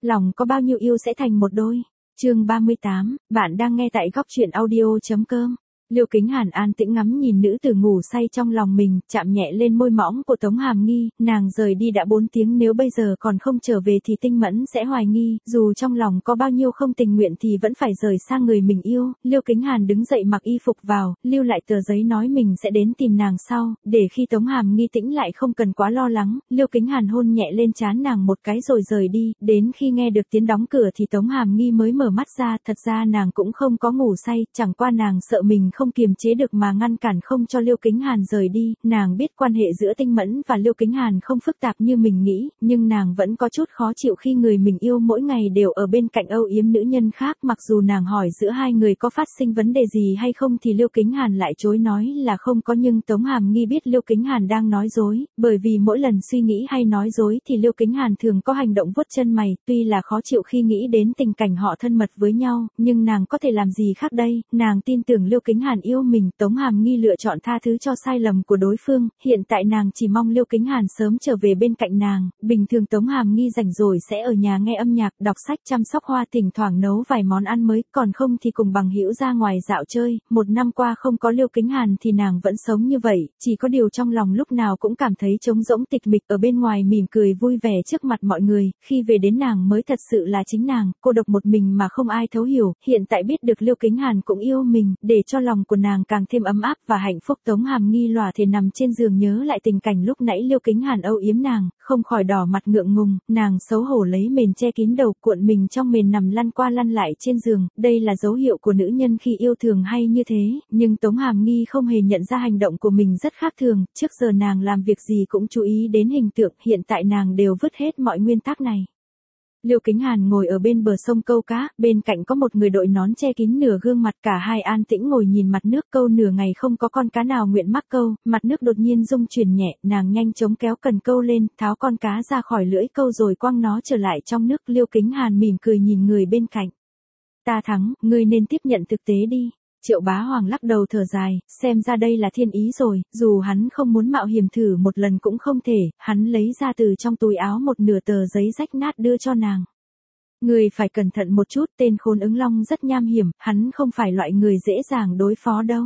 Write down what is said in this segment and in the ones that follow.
lòng có bao nhiêu yêu sẽ thành một đôi. Chương 38, bạn đang nghe tại góc truyện audio.com. Liêu Kính Hàn an tĩnh ngắm nhìn nữ tử ngủ say trong lòng mình, chạm nhẹ lên môi mỏng của Tống Hàm Nghi, nàng rời đi đã 4 tiếng, nếu bây giờ còn không trở về thì Tinh Mẫn sẽ hoài nghi, dù trong lòng có bao nhiêu không tình nguyện thì vẫn phải rời xa người mình yêu. Liêu Kính Hàn đứng dậy mặc y phục vào, lưu lại tờ giấy nói mình sẽ đến tìm nàng sau, để khi Tống Hàm Nghi tĩnh lại không cần quá lo lắng. Liêu Kính Hàn hôn nhẹ lên trán nàng một cái rồi rời đi, đến khi nghe được tiếng đóng cửa thì Tống Hàm Nghi mới mở mắt ra, thật ra nàng cũng không có ngủ say, chẳng qua nàng sợ mình không kiềm chế được mà ngăn cản không cho Liêu Kính Hàn rời đi. Nàng biết quan hệ giữa Tinh Mẫn và Liêu Kính Hàn không phức tạp như mình nghĩ, nhưng nàng vẫn có chút khó chịu khi người mình yêu mỗi ngày đều ở bên cạnh âu yếm nữ nhân khác. Mặc dù nàng hỏi giữa hai người có phát sinh vấn đề gì hay không thì Liêu Kính Hàn lại chối nói là không có, nhưng Tống Hàm Nghi biết Liêu Kính Hàn đang nói dối, bởi vì mỗi lần suy nghĩ hay nói dối thì Liêu Kính Hàn thường có hành động vuốt chân mày, tuy là khó chịu khi nghĩ đến tình cảnh họ thân mật với nhau, nhưng nàng có thể làm gì khác đây. Nàng tin tưởng Liêu Kính Hàn yêu mình. Tống Hàm Nghi lựa chọn tha thứ cho sai lầm của đối phương, hiện tại nàng chỉ mong Liêu Kính Hàn sớm trở về bên cạnh nàng. Bình thường Tống Hàm Nghi rảnh rồi sẽ ở nhà nghe âm nhạc, đọc sách, chăm sóc hoa, thỉnh thoảng nấu vài món ăn mới, còn không thì cùng bằng hữu ra ngoài dạo chơi. 1 năm qua không có Liêu Kính Hàn thì nàng vẫn sống như vậy, chỉ có điều trong lòng lúc nào cũng cảm thấy trống rỗng tịch mịch, ở bên ngoài mỉm cười vui vẻ trước mặt mọi người, khi về đến nàng mới thật sự là chính nàng, cô độc một mình mà không ai thấu hiểu. Hiện tại biết được Liêu Kính Hàn cũng yêu mình, để cho lòng của nàng càng thêm ấm áp và hạnh phúc, Tống Hàm Nghi lòa thể nằm trên giường nhớ lại tình cảnh lúc nãy Liêu Kính Hàn âu yếm nàng, không khỏi đỏ mặt ngượng ngùng. Nàng xấu hổ lấy mền che kín đầu, cuộn mình trong mền nằm lăn qua lăn lại trên giường. Đây là dấu hiệu của nữ nhân khi yêu thường hay như thế, nhưng Tống Hàm Nghi không hề nhận ra hành động của mình rất khác thường. Trước giờ nàng làm việc gì cũng chú ý đến hình tượng, hiện tại nàng đều vứt hết mọi nguyên tắc này. Liêu Kính Hàn ngồi ở bên bờ sông câu cá, bên cạnh có một người đội nón che kín nửa gương mặt, cả hai an tĩnh ngồi nhìn mặt nước câu nửa ngày không có con cá nào nguyện mắc câu. Mặt nước đột nhiên rung chuyển nhẹ, nàng nhanh chóng kéo cần câu lên, tháo con cá ra khỏi lưỡi câu rồi quăng nó trở lại trong nước. Liêu Kính Hàn mỉm cười nhìn người bên cạnh. Ta thắng, ngươi nên tiếp nhận thực tế đi. Triệu Bá Hoàng lắc đầu thở dài, xem ra đây là thiên ý rồi, dù hắn không muốn mạo hiểm thử một lần cũng không thể. Hắn lấy ra từ trong túi áo một nửa tờ giấy rách nát đưa cho nàng. Ngươi phải cẩn thận một chút, tên Khôn Ứng Long rất nham hiểm, hắn không phải loại người dễ dàng đối phó đâu.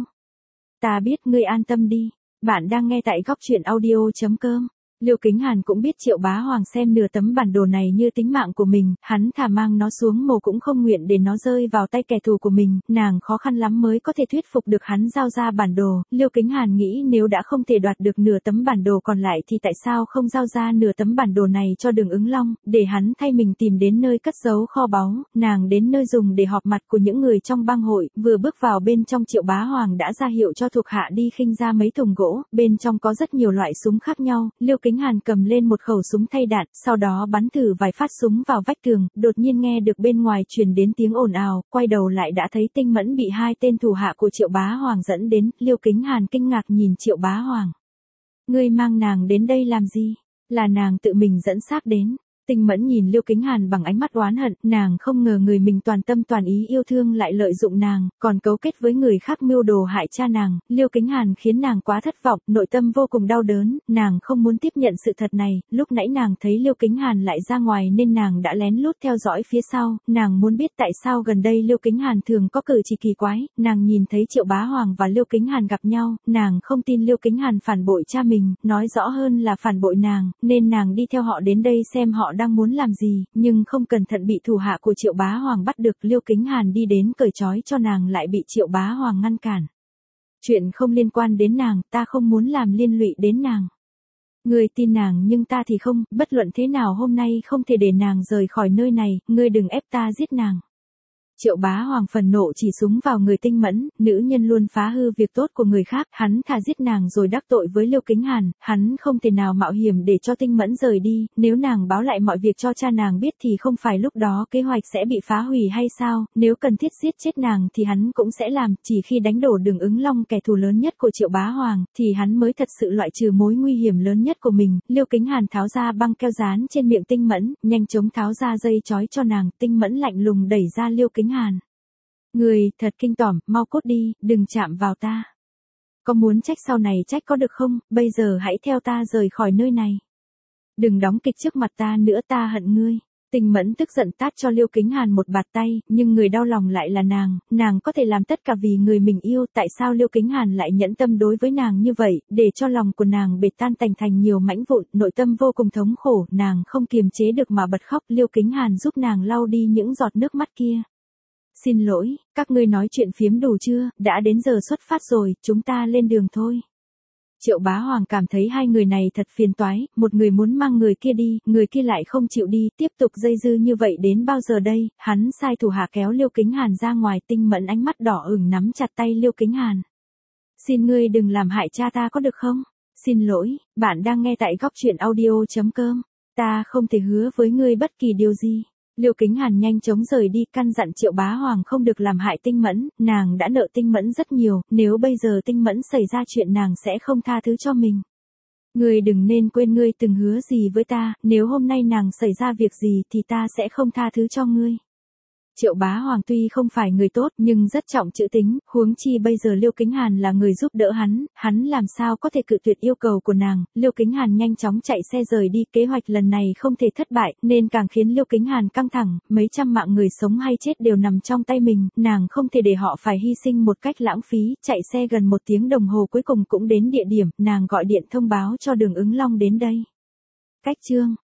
Ta biết, ngươi an tâm đi. Bạn đang nghe tại góc truyện audio.com. Liêu Kính Hàn cũng biết Triệu Bá Hoàng xem nửa tấm bản đồ này như tính mạng của mình, hắn thà mang nó xuống mồ cũng không nguyện để nó rơi vào tay kẻ thù của mình. Nàng khó khăn lắm mới có thể thuyết phục được hắn giao ra bản đồ. Liêu Kính Hàn nghĩ nếu đã không thể đoạt được nửa tấm bản đồ còn lại thì tại sao không giao ra nửa tấm bản đồ này cho Đường Ứng Long, để hắn thay mình tìm đến nơi cất giấu kho báu. Nàng đến nơi dùng để họp mặt của những người trong bang hội, vừa bước vào bên trong Triệu Bá Hoàng đã ra hiệu cho thuộc hạ đi khinh ra mấy thùng gỗ, bên trong có rất nhiều loại súng khác nhau. Liêu Kính Hàn cầm lên một khẩu súng thay đạn, sau đó bắn thử vài phát súng vào vách tường, đột nhiên nghe được bên ngoài truyền đến tiếng ồn ào, quay đầu lại đã thấy Tinh Mẫn bị hai tên thủ hạ của Triệu Bá Hoàng dẫn đến. Liêu Kính Hàn kinh ngạc nhìn Triệu Bá Hoàng. Ngươi mang nàng đến đây làm gì? Là nàng tự mình dẫn xác đến. Tinh Mẫn nhìn Liêu Kính Hàn bằng ánh mắt oán hận, nàng không ngờ người mình toàn tâm toàn ý yêu thương lại lợi dụng nàng, còn cấu kết với người khác mưu đồ hại cha nàng. Liêu Kính Hàn khiến nàng quá thất vọng, nội tâm vô cùng đau đớn, nàng không muốn tiếp nhận sự thật này. Lúc nãy nàng thấy Liêu Kính Hàn lại ra ngoài nên nàng đã lén lút theo dõi phía sau, nàng muốn biết tại sao gần đây Liêu Kính Hàn thường có cử chỉ kỳ quái. Nàng nhìn thấy Triệu Bá Hoàng và Liêu Kính Hàn gặp nhau, nàng không tin Liêu Kính Hàn phản bội cha mình, nói rõ hơn là phản bội nàng, nên nàng đi theo họ đến đây xem họ đang muốn làm gì, nhưng không cẩn thận bị thủ hạ của Triệu Bá Hoàng bắt được. Liêu Kính Hàn đi đến cởi trói cho nàng lại bị Triệu Bá Hoàng ngăn cản. Chuyện không liên quan đến nàng, ta không muốn làm liên lụy đến nàng. Ngươi tin nàng nhưng ta thì không, bất luận thế nào hôm nay không thể để nàng rời khỏi nơi này, ngươi đừng ép ta giết nàng. Triệu Bá Hoàng phần nộ chỉ súng vào người Tinh Mẫn, nữ nhân luôn phá hư việc tốt của người khác, hắn thà giết nàng rồi đắc tội với Liêu Kính Hàn, hắn không thể nào mạo hiểm để cho Tinh Mẫn rời đi, nếu nàng báo lại mọi việc cho cha nàng biết thì không phải lúc đó kế hoạch sẽ bị phá hủy hay sao, nếu cần thiết giết chết nàng thì hắn cũng sẽ làm, chỉ khi đánh đổ Đường Ứng Long kẻ thù lớn nhất của Triệu Bá Hoàng, thì hắn mới thật sự loại trừ mối nguy hiểm lớn nhất của mình. Liêu Kính Hàn tháo ra băng keo dán trên miệng Tinh Mẫn, nhanh chóng tháo ra dây trói cho nàng. Tinh Mẫn lạnh lùng đẩy ra Liêu Kính Hàn. Người thật kinh tởm, mau cút đi, đừng chạm vào ta. Có muốn trách sau này trách có được không, bây giờ hãy theo ta rời khỏi nơi này. Đừng đóng kịch trước mặt ta nữa, ta hận ngươi. Tinh Mẫn tức giận tát cho Liêu Kính Hàn một bạt tay, nhưng người đau lòng lại là nàng có thể làm tất cả vì người mình yêu, tại sao Liêu Kính Hàn lại nhẫn tâm đối với nàng như vậy, để cho lòng của nàng bệt tan tành thành nhiều mảnh vụn, nội tâm vô cùng thống khổ, nàng không kiềm chế được mà bật khóc, Liêu Kính Hàn giúp nàng lau đi những giọt nước mắt kia. Xin lỗi, các ngươi nói chuyện phiếm đủ chưa, đã đến giờ xuất phát rồi, chúng ta lên đường thôi. Triệu Bá Hoàng cảm thấy hai người này thật phiền toái, một người muốn mang người kia đi, người kia lại không chịu đi, tiếp tục dây dưa như vậy đến bao giờ đây, hắn sai thủ hạ kéo Liêu Kính Hàn ra ngoài, Tinh Mẫn ánh mắt đỏ ửng nắm chặt tay Liêu Kính Hàn. Xin ngươi đừng làm hại cha ta có được không? Xin lỗi, bạn đang nghe tại góc truyện audio.com, ta không thể hứa với ngươi bất kỳ điều gì. Liêu Kính Hàn nhanh chóng rời đi, căn dặn Triệu Bá Hoàng không được làm hại Tinh Mẫn, nàng đã nợ Tinh Mẫn rất nhiều, nếu bây giờ Tinh Mẫn xảy ra chuyện nàng sẽ không tha thứ cho mình. Ngươi đừng nên quên ngươi từng hứa gì với ta, nếu hôm nay nàng xảy ra việc gì thì ta sẽ không tha thứ cho ngươi. Triệu Bá Hoàng tuy không phải người tốt nhưng rất trọng chữ tính, huống chi bây giờ Liêu Kính Hàn là người giúp đỡ hắn làm sao có thể cự tuyệt yêu cầu của nàng. Liêu Kính Hàn nhanh chóng chạy xe rời đi, kế hoạch lần này không thể thất bại, nên càng khiến Liêu Kính Hàn căng thẳng, mấy trăm mạng người sống hay chết đều nằm trong tay mình, nàng không thể để họ phải hy sinh một cách lãng phí, chạy xe gần 1 tiếng đồng hồ cuối cùng cũng đến địa điểm, nàng gọi điện thông báo cho Đường Ứng Long đến đây. Cách chương